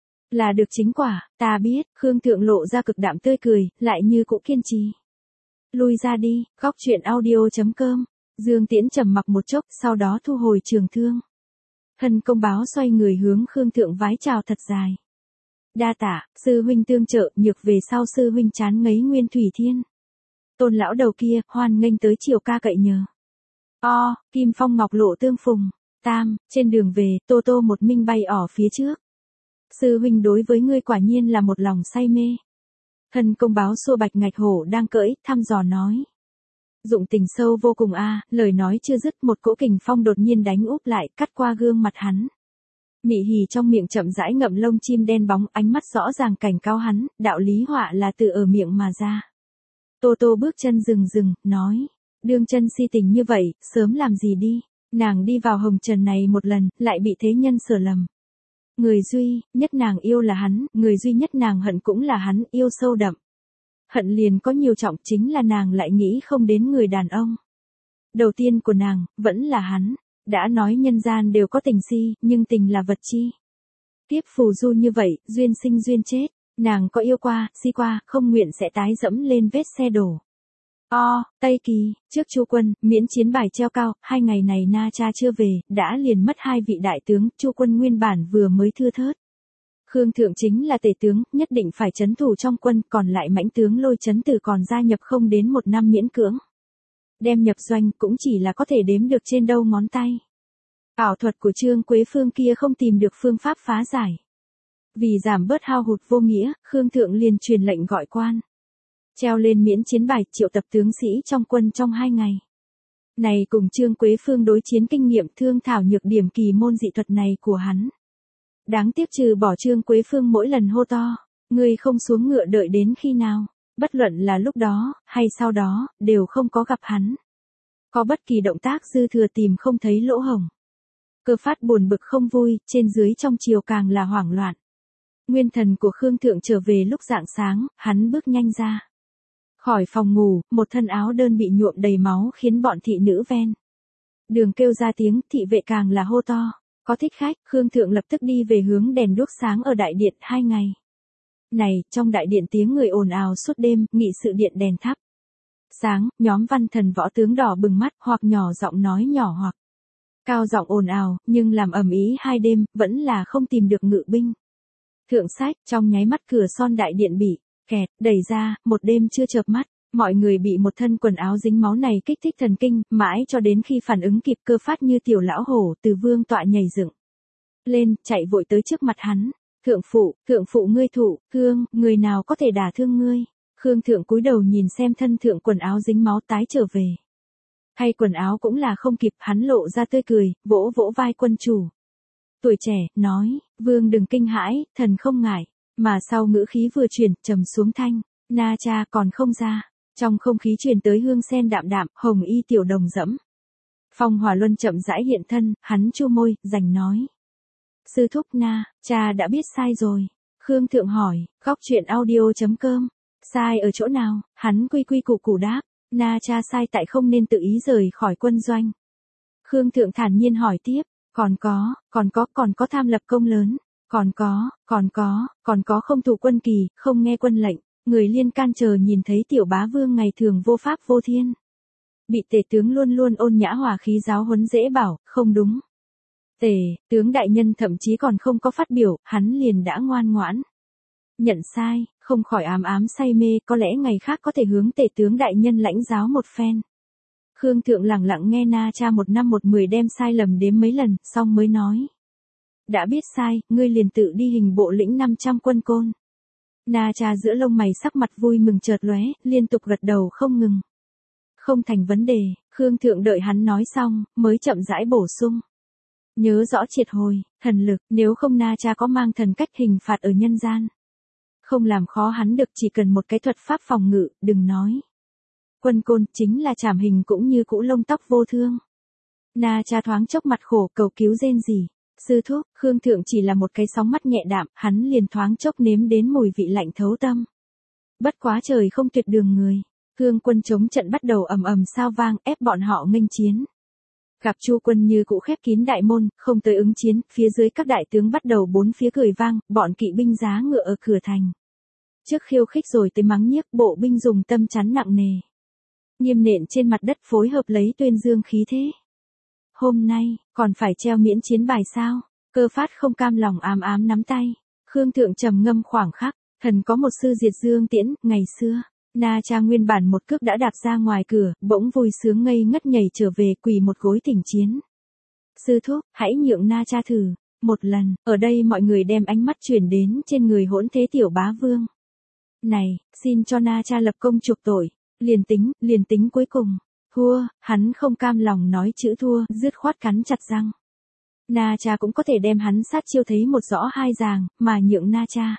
là được chính quả. Ta biết. Khương Thượng lộ ra cực đạm tươi cười, lại như cũ kiên trì. Lui ra đi. Góc truyện audio.com. Dương Tiễn trầm mặc một chốc, sau đó thu hồi trường thương. Thân công báo xoay người hướng Khương Thượng vái chào thật dài. Đa tạ, sư huynh tương trợ, nhược về sau sư huynh chán ngấy Nguyên Thủy Thiên. Tôn lão đầu kia, hoan nghênh tới chiều ca cậy nhờ. Kim phong ngọc lộ tương phùng. Tam, trên đường về, Tô Tô một mình bay ở phía trước. Sư huynh đối với ngươi quả nhiên là một lòng say mê. Thân công báo xua bạch ngạch hổ đang cưỡi, thăm dò nói. Dụng tình sâu vô cùng lời nói chưa dứt, một cỗ kình phong đột nhiên đánh úp lại, cắt qua gương mặt hắn. Mị Hỉ trong miệng chậm rãi ngậm lông chim đen bóng, ánh mắt rõ ràng cảnh cáo hắn, đạo lý họa là từ ở miệng mà ra. Tô Tô bước chân rừng, nói. Đương chân si tình như vậy, sớm làm gì đi. Nàng đi vào hồng trần này một lần, lại bị thế nhân sửa lầm. Người duy nhất nàng yêu là hắn, người duy nhất nàng hận cũng là hắn, yêu sâu đậm. Hận liền có nhiều trọng, chính là nàng lại nghĩ không đến người đàn ông đầu tiên của nàng, vẫn là hắn. Đã nói nhân gian đều có tình si, nhưng tình là vật chi. Tiếp phù du như vậy, duyên sinh duyên chết, nàng có yêu qua, si qua, không nguyện sẽ tái dẫm lên vết xe đổ. Tây Kỳ, trước Chu Quân, miễn chiến bài treo cao, 2 ngày này Na Cha chưa về, đã liền mất 2 vị đại tướng, Chu Quân nguyên bản vừa mới thưa thớt. Khương Thượng chính là tể tướng, nhất định phải trấn thủ trong quân, còn lại mãnh tướng Lôi Chấn Từ còn gia nhập không đến 1 năm miễn cưỡng. Đem nhập doanh cũng chỉ là có thể đếm được trên đầu ngón tay. Ảo thuật của Trương Quế Phương kia không tìm được phương pháp phá giải. Vì giảm bớt hao hụt vô nghĩa, Khương Thượng liền truyền lệnh gọi quan. Treo lên miễn chiến bài, triệu tập tướng sĩ trong quân trong 2 ngày. Này cùng Trương Quế Phương đối chiến kinh nghiệm thương thảo nhược điểm kỳ môn dị thuật này của hắn. Đáng tiếc trừ bỏ Trương Quế Phương mỗi lần hô to, ngươi không xuống ngựa đợi đến khi nào, bất luận là lúc đó, hay sau đó, đều không có gặp hắn. Có bất kỳ động tác dư thừa tìm không thấy lỗ hổng. Cơ Phát buồn bực không vui, trên dưới trong triều càng là hoảng loạn. Nguyên thần của Khương Thượng trở về lúc rạng sáng, hắn bước nhanh ra. Khỏi phòng ngủ, một thân áo đơn bị nhuộm đầy máu khiến bọn thị nữ ven đường kêu ra tiếng, thị vệ càng là hô to. Có thích khách, Khương Thượng lập tức đi về hướng đèn đuốc sáng ở đại điện 2 ngày. Này, trong đại điện tiếng người ồn ào suốt đêm, nghị sự điện đèn thắp. Sáng, nhóm văn thần võ tướng đỏ bừng mắt, hoặc nhỏ giọng nói nhỏ hoặc cao giọng ồn ào, nhưng làm ầm ĩ 2 đêm, vẫn là không tìm được ngự binh. Thượng sách, trong nháy mắt cửa son đại điện bị kẹt, đẩy ra, một đêm chưa chợp mắt, mọi người bị một thân quần áo dính máu này kích thích thần kinh, mãi cho đến khi phản ứng kịp Cơ Phát như tiểu lão hổ từ vương tọa nhảy dựng lên, chạy vội tới trước mặt hắn. Thượng phụ ngươi thụ, thương, người nào có thể đả thương ngươi? Khương Thượng cúi đầu nhìn xem thân thượng quần áo dính máu tái trở về. Hay quần áo cũng là không kịp, hắn lộ ra tươi cười, vỗ vỗ vai quân chủ. Tuổi trẻ, nói, vương đừng kinh hãi, thần không ngại, mà sau ngữ khí vừa chuyển, trầm xuống thanh, Na Cha còn không ra. Trong không khí truyền tới hương sen đạm đạm, hồng y tiểu đồng dẫm. Phong Hỏa Luân chậm rãi hiện thân, hắn chu môi, rành nói. Sư thúc Na, cha đã biết sai rồi. Khương Thượng hỏi, góc truyện audio.com. Sai ở chỗ nào? Hắn quy quy củ củ đáp. Na Cha sai tại không nên tự ý rời khỏi quân doanh. Khương Thượng thản nhiên hỏi tiếp, còn có tham lập công lớn. Còn có không thủ quân kỳ, không nghe quân lệnh. Người liên can chờ nhìn thấy tiểu bá vương ngày thường vô pháp vô thiên. Bị tể tướng luôn luôn ôn nhã hòa khí giáo huấn dễ bảo, không đúng. Tể, tướng đại nhân thậm chí còn không có phát biểu, hắn liền đã ngoan ngoãn. Nhận sai, không khỏi ám say mê, có lẽ ngày khác có thể hướng tể tướng đại nhân lãnh giáo một phen. Khương Thượng lặng lặng nghe Na Cha 1 năm 1 10 đem sai lầm đếm mấy lần, xong mới nói. Đã biết sai, ngươi liền tự đi hình bộ lĩnh 500 quân côn. Na Cha giữa lông mày sắc mặt vui mừng chợt lóe, liên tục gật đầu không ngừng. Không thành vấn đề, Khương Thượng đợi hắn nói xong, mới chậm rãi bổ sung. Nhớ rõ triệt hồi, thần lực, nếu không Na Cha có mang thần cách hình phạt ở nhân gian. Không làm khó hắn được, chỉ cần một cái thuật pháp phòng ngự, đừng nói. Quân côn chính là trảm hình cũng như cũ lông tóc vô thương. Na Cha thoáng chốc mặt khổ cầu cứu rên rỉ. Sư thúc, Khương Thượng chỉ là một cái sóng mắt nhẹ đạm, hắn liền thoáng chốc nếm đến mùi vị lạnh thấu tâm. Bất quá trời không tuyệt đường người. Khương quân chống trận bắt đầu ầm ầm sao vang, ép bọn họ nghênh chiến. Gặp Chu quân như cũ khép kín đại môn, không tới ứng chiến, phía dưới các đại tướng bắt đầu bốn phía cười vang, bọn kỵ binh giá ngựa ở cửa thành. Trước khiêu khích rồi tới mắng nhiếc, bộ binh dùng tâm chắn nặng nề. Nghiêm nện trên mặt đất phối hợp lấy tuyên dương khí thế. Hôm nay, còn phải treo miễn chiến bài sao? Cơ Phát không cam lòng ám nắm tay. Khương Thượng trầm ngâm khoảng khắc, thần có một sư diệt dương tiễn, ngày xưa. Na Cha nguyên bản một cước đã đạp ra ngoài cửa, bỗng vui sướng ngây ngất nhảy trở về quỳ một gối thỉnh chiến. Sư thúc, hãy nhượng Na Cha thử. Một lần, ở đây mọi người đem ánh mắt chuyển đến trên người hỗn thế tiểu bá vương. Này, xin cho Na Cha lập công chuộc tội. Liền tính cuối cùng. Thua, hắn không cam lòng nói chữ thua, dứt khoát cắn chặt răng. Na Cha cũng có thể đem hắn sát chiêu thấy một rõ hai ràng, mà nhượng Na Cha.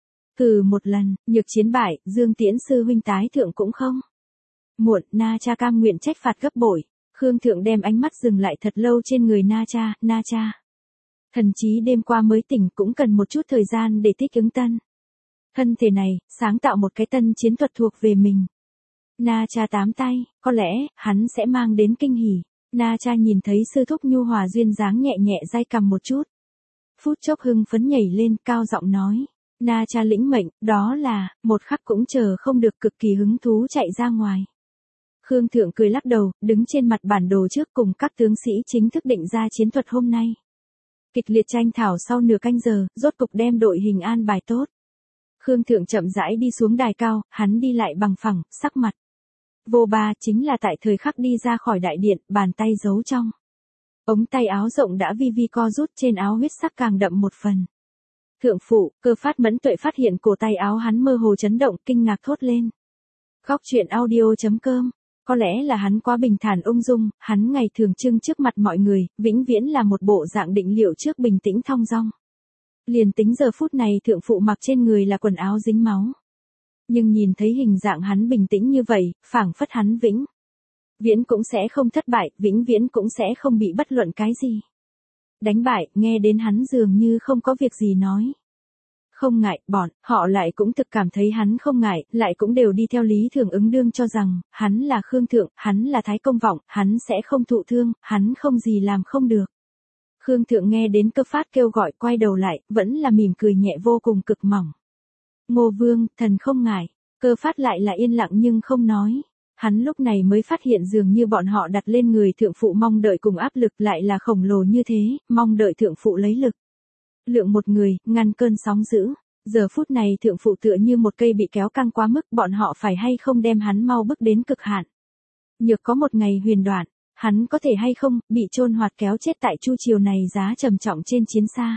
Một lần, nhược chiến bại, Dương Tiễn sư huynh tái thượng cũng không. Muộn, Na Cha cam nguyện trách phạt gấp bội. Khương Thượng đem ánh mắt dừng lại thật lâu trên người Na Cha. Thần chí đêm qua mới tỉnh cũng cần một chút thời gian để thích ứng tân. Thân thể này, sáng tạo một cái tân chiến thuật thuộc về mình. Na Cha tám tay, có lẽ, hắn sẽ mang đến kinh hỉ. Na Cha nhìn thấy sư thúc nhu hòa duyên dáng nhẹ nhẹ day cầm một chút. Phút chốc hưng phấn nhảy lên, cao giọng nói. Na Cha lĩnh mệnh, đó là, một khắc cũng chờ không được, cực kỳ hứng thú chạy ra ngoài. Khương Thượng cười lắc đầu, đứng trên mặt bản đồ trước cùng các tướng sĩ chính thức định ra chiến thuật hôm nay. Kịch liệt tranh thảo sau nửa canh giờ, rốt cục đem đội hình an bài tốt. Khương Thượng chậm rãi đi xuống đài cao, hắn đi lại bằng phẳng, sắc mặt vô ba, chính là tại thời khắc đi ra khỏi đại điện, bàn tay giấu trong ống tay áo rộng đã vi vi co rút, trên áo huyết sắc càng đậm một phần. Thượng phụ, Cơ Phát mẫn tuệ phát hiện cổ tay áo hắn mơ hồ chấn động, kinh ngạc thốt lên. Góc truyện audio.com. Có lẽ là hắn quá bình thản ung dung, hắn ngày thường trưng trước mặt mọi người, vĩnh viễn là một bộ dạng định liệu trước bình tĩnh thong dong. Liền tính giờ phút này thượng phụ mặc trên người là quần áo dính máu. Nhưng nhìn thấy hình dạng hắn bình tĩnh như vậy, phảng phất hắn vĩnh viễn cũng sẽ không thất bại, vĩnh viễn cũng sẽ không bị bất luận cái gì đánh bại, nghe đến hắn dường như không có việc gì nói. Không ngại, bọn họ lại cũng thực cảm thấy hắn không ngại, lại cũng đều đi theo lý thường ứng đương cho rằng, hắn là Khương Thượng, hắn là Thái Công Vọng, hắn sẽ không thụ thương, hắn không gì làm không được. Khương Thượng nghe đến Cơ Phát kêu gọi, quay đầu lại, vẫn là mỉm cười nhẹ vô cùng cực mỏng. Ngô Vương, thần không ngại. Cơ Phát lại là yên lặng nhưng không nói. Hắn lúc này mới phát hiện dường như bọn họ đặt lên người thượng phụ mong đợi cùng áp lực lại là khổng lồ như thế, mong đợi thượng phụ lấy lực lượng một người, ngăn cơn sóng dữ. Giờ phút này thượng phụ tựa như một cây bị kéo căng quá mức, bọn họ phải hay không đem hắn mau bước đến cực hạn. Nhược có một ngày huyền đoạn, hắn có thể hay không, bị chôn hoạt kéo chết tại chu triều này giá trầm trọng trên chiến xa.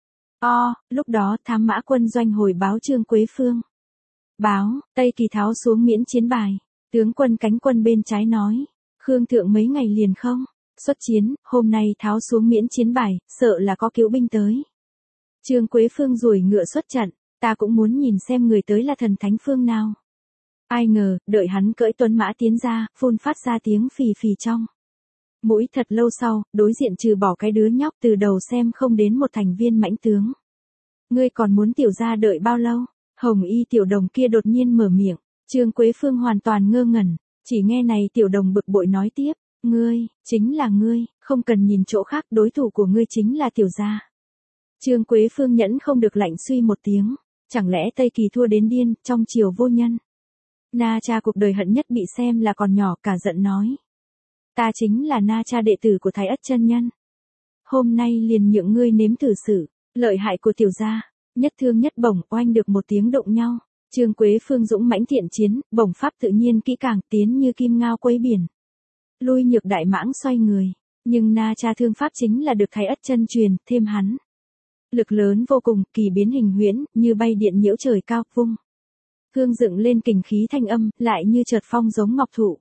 Lúc đó thám mã quân doanh hồi báo Trương Quế Phương. Báo, Tây Kỳ tháo xuống miễn chiến bài. Tướng quân cánh quân bên trái nói. Khương Thượng mấy ngày liền không xuất chiến, hôm nay tháo xuống miễn chiến bài, sợ là có cứu binh tới. Trương Quế Phương rủi ngựa xuất trận, ta cũng muốn nhìn xem người tới là thần thánh phương nào. Ai ngờ, đợi hắn cưỡi tuấn mã tiến ra, phun phát ra tiếng phì phì trong mũi. Thật lâu sau, đối diện trừ bỏ cái đứa nhóc từ đầu xem không đến một thành viên mãnh tướng. Ngươi còn muốn tiểu gia đợi bao lâu? Hồng y tiểu đồng kia đột nhiên mở miệng. Trương Quế Phương hoàn toàn ngơ ngẩn, chỉ nghe này tiểu đồng bực bội nói tiếp. Ngươi, chính là ngươi, không cần nhìn chỗ khác, đối thủ của ngươi chính là tiểu gia. Trương Quế Phương nhẫn không được lạnh suy một tiếng. Chẳng lẽ Tây Kỳ thua đến điên, trong triều vô nhân? Na Cha cuộc đời hận nhất bị xem là còn nhỏ, cả giận nói. Ta chính là Na Cha đệ tử của Thái Ất chân nhân. Hôm nay liền nhượng ngươi nếm thử sự lợi hại của tiểu gia. Nhất thương nhất bổng, oanh được một tiếng động nhau. Trương Quế Phương dũng mãnh thiện chiến, bổng pháp tự nhiên kỹ càng, tiến như kim ngao quấy biển. Lui nhược đại mãng xoay người. Nhưng Na Cha thương pháp chính là được Thái Ất chân truyền, thêm hắn lực lớn vô cùng, kỳ biến hình huyễn, như bay điện nhiễu trời cao, vung hương dựng lên kình khí thanh âm, lại như chợt phong giống ngọc thụ.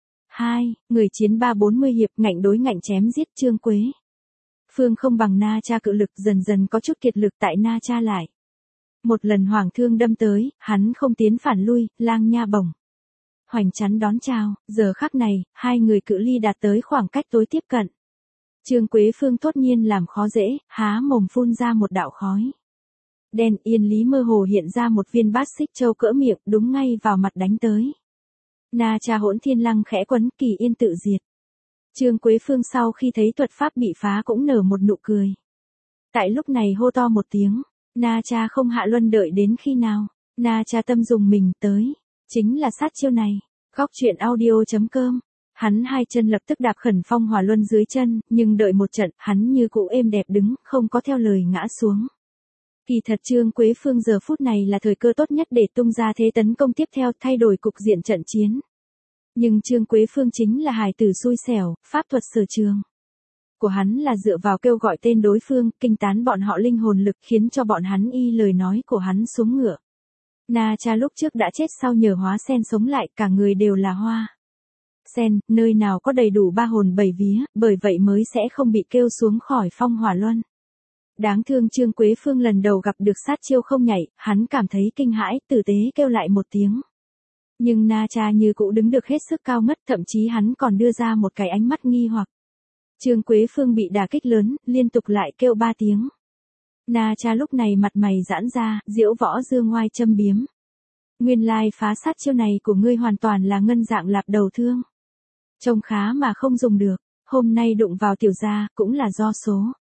Người chiến 30-40 hiệp, ngạnh đối ngạnh chém giết. Trương Quế Phương không bằng Na Cha cự lực, dần dần có chút kiệt lực tại Na Cha lại. Một lần hoàng thương đâm tới, hắn không tiến phản lui, lang nha bổng hoành chắn đón chào. Giờ khắc này, hai người cự ly đạt tới khoảng cách tối tiếp cận. Trương Quế Phương thốt nhiên làm khó dễ, há mồm phun ra một đạo khói đen, yên lý mơ hồ hiện ra một viên bát xích châu cỡ miệng, đúng ngay vào mặt đánh tới. Na Cha Hỗn Thiên Lăng khẽ quấn, kỳ yên tự diệt. Trương Quế Phương sau khi thấy thuật pháp bị phá cũng nở một nụ cười. Tại lúc này hô to một tiếng, Na Cha không hạ luân, đợi đến khi nào? Na Cha tâm dùng mình tới, chính là sát chiêu này. Góc truyện audio.com. Hắn hai chân lập tức đạp khẩn phong hỏa luân dưới chân, nhưng đợi một trận, hắn như cũ êm đẹp đứng, không có theo lời ngã xuống. Kỳ thật Trương Quế Phương giờ phút này là thời cơ tốt nhất để tung ra thế tấn công tiếp theo, thay đổi cục diện trận chiến. Nhưng Trương Quế Phương chính là hài tử xui xẻo, pháp thuật sở trường của hắn là dựa vào kêu gọi tên đối phương, kinh tán bọn họ linh hồn lực, khiến cho bọn hắn y lời nói của hắn xuống ngựa. Na Cha lúc trước đã chết, sau nhờ hóa sen sống lại, cả người đều là hoa sen, nơi nào có đầy đủ ba hồn bảy vía, bởi vậy mới sẽ không bị kêu xuống khỏi phong hỏa luân. Đáng thương Trương Quế Phương lần đầu gặp được sát chiêu không nhảy, hắn cảm thấy kinh hãi, tử tế kêu lại một tiếng. Nhưng Na Cha như cũ đứng được hết sức cao ngất, thậm chí hắn còn đưa ra một cái ánh mắt nghi hoặc. Trương Quế Phương bị đả kích lớn, liên tục lại kêu 3 tiếng. Na Cha lúc này mặt mày giãn ra, diễu võ dương ngoai châm biếm. Nguyên lai phá sát chiêu này của ngươi hoàn toàn là ngân dạng lạp đầu thương. Trông khá mà không dùng được, hôm nay đụng vào tiểu gia, cũng là do số.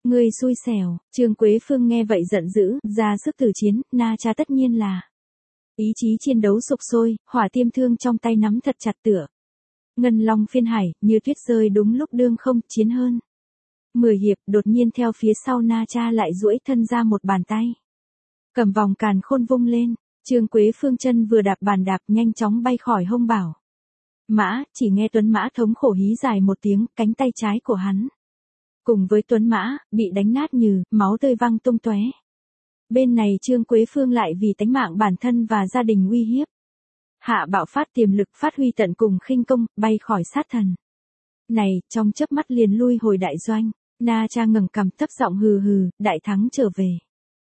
Ngươi xui xẻo, Trương Quế Phương nghe vậy giận dữ, ra sức từ chiến, Na Cha tất nhiên là. Ý chí chiến đấu sục sôi, hỏa tiêm thương trong tay nắm thật chặt tựa. Ngân long phiên hải, như tuyết rơi đúng lúc đương không, chiến hơn. 10 hiệp, đột nhiên theo phía sau Na Cha lại duỗi thân ra một bàn tay. Cầm vòng càn khôn vung lên, Trương Quế Phương chân vừa đạp bàn đạp nhanh chóng bay khỏi hông bảo. Mã, chỉ nghe Tuấn Mã thống khổ hí dài một tiếng, cánh tay trái của hắn. Cùng với Tuấn Mã, bị đánh nát như, máu tươi văng tung tóe. Bên này Trương Quế Phương lại vì tánh mạng bản thân và gia đình uy hiếp. Hạ bạo phát tiềm lực phát huy tận cùng khinh công, bay khỏi sát thần. Này, trong chớp mắt liền lui hồi đại doanh, Na Cha ngẩng cằm thấp giọng hừ hừ, đại thắng trở về.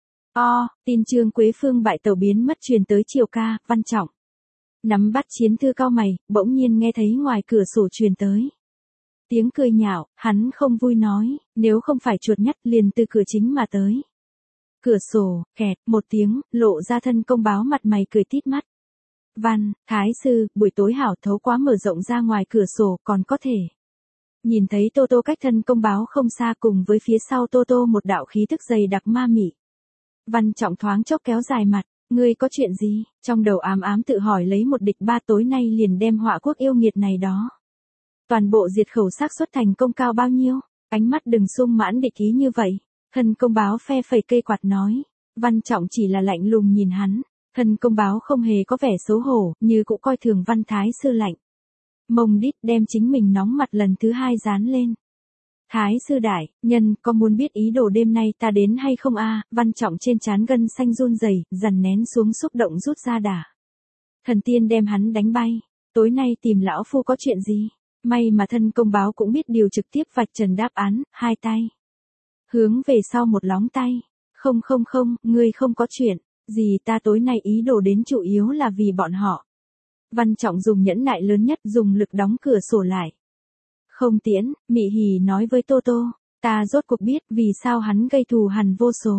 Tin Trương Quế Phương bại tàu biến mất truyền tới Triều Ca, Văn Trọng. Nắm bắt chiến thư cao mày, bỗng nhiên nghe thấy ngoài cửa sổ truyền tới. Tiếng cười nhạo, hắn không vui nói, nếu không phải chuột nhắt liền từ cửa chính mà tới. Cửa sổ, kẹt, một tiếng, lộ ra thân công báo mặt mày cười tít mắt. Văn, Thái sư, buổi tối hảo thấu quá mở rộng ra ngoài cửa sổ còn có thể. Nhìn thấy Tô Tô cách thân công báo không xa cùng với phía sau Tô Tô một đạo khí thức dày đặc ma mị. Văn Trọng thoáng chốc kéo dài mặt, ngươi có chuyện gì, trong đầu ám ám tự hỏi lấy một địch ba tối nay liền đem họa quốc yêu nghiệt này đó. Toàn bộ diệt khẩu xác suất thành công cao bao nhiêu, ánh mắt đừng sung mãn địch ý như vậy, thân công báo phe phẩy cây quạt nói, Văn Trọng chỉ là lạnh lùng nhìn hắn, thân công báo không hề có vẻ xấu hổ, như cũng coi thường Văn Thái sư lạnh. Mông đít đem chính mình nóng mặt lần thứ hai dán lên. Thái sư đại, nhân có muốn biết ý đồ đêm nay ta đến hay không a? Văn Trọng trên trán gân xanh run rẩy, dằn nén xuống xúc động rút ra đà. Thần tiên đem hắn đánh bay, tối nay tìm lão phu có chuyện gì? May mà thân công báo cũng biết điều trực tiếp vạch trần đáp án, hai tay. Hướng về sau một lóng tay. Không, ngươi không có chuyện, gì ta tối nay ý đồ đến chủ yếu là vì bọn họ. Văn Trọng dùng nhẫn nại lớn nhất dùng lực đóng cửa sổ lại. Không tiễn, Mị Hỉ nói với Tô Tô, ta rốt cuộc biết vì sao hắn gây thù hằn vô số.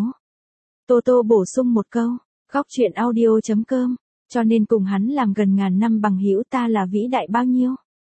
Tô Tô bổ sung một câu, góc chuyện audio.com, cho nên cùng hắn làm gần ngàn năm bằng hữu ta là vĩ đại bao nhiêu.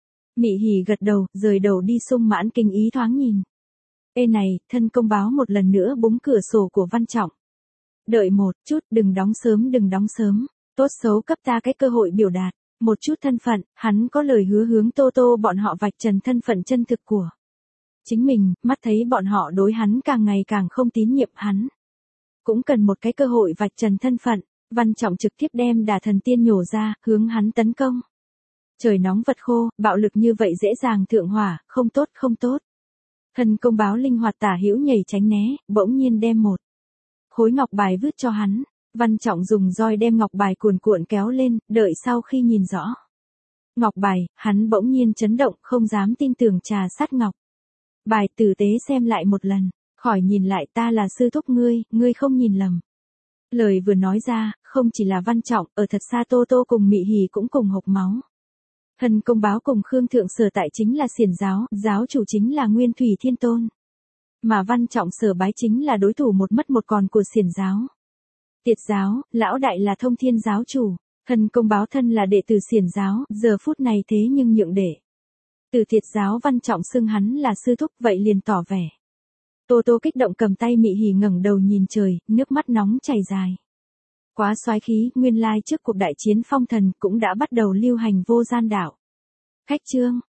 Mị Hỉ gật đầu, rời đầu đi sung mãn kinh ý thoáng nhìn. Ê này, thân công báo một lần nữa búng cửa sổ của Văn Trọng. Đợi một chút, đừng đóng sớm, tốt xấu cấp ta cái cơ hội biểu đạt. Một chút thân phận, hắn có lời hứa hướng Tô Tô bọn họ vạch trần thân phận chân thực của chính mình, mắt thấy bọn họ đối hắn càng ngày càng không tín nhiệm hắn. Cũng cần một cái cơ hội vạch trần thân phận, Văn Trọng trực tiếp đem đà thần tiên nhổ ra, hướng hắn tấn công. Trời nóng vật khô, bạo lực như vậy dễ dàng thượng hỏa, không tốt. Thân công báo linh hoạt tả hữu nhảy tránh né, bỗng nhiên đem một khối ngọc bài vứt cho hắn. Văn Trọng dùng roi đem ngọc bài cuồn cuộn kéo lên, đợi sau khi nhìn rõ ngọc bài, hắn bỗng nhiên chấn động, không dám tin tưởng trà sát ngọc bài, tử tế xem lại một lần, khỏi nhìn lại, ta là sư thúc ngươi không nhìn lầm. Lời vừa nói ra, không chỉ là Văn Trọng, ở thật xa Tô Tô cùng Mị Hỉ cũng cùng hộc máu. Thân công báo cùng Khương Thượng Sở tại chính là xiển giáo, giáo chủ chính là Nguyên Thủy Thiên Tôn. Mà Văn Trọng Sở bái chính là đối thủ một mất một còn của xiển giáo. Tiệt giáo, lão đại là Thông Thiên giáo chủ, thân công báo thân là đệ tử xiển giáo, giờ phút này thế nhưng nhượng đệ. Từ Tiệt giáo Văn Trọng xưng hắn là sư thúc, vậy liền tỏ vẻ. Tô Tô kích động cầm tay Mị Hỉ ngẩng đầu nhìn trời, nước mắt nóng chảy dài. Quá soái khí, nguyên lai trước cuộc đại chiến phong thần cũng đã bắt đầu lưu hành vô gian đạo. Khách chương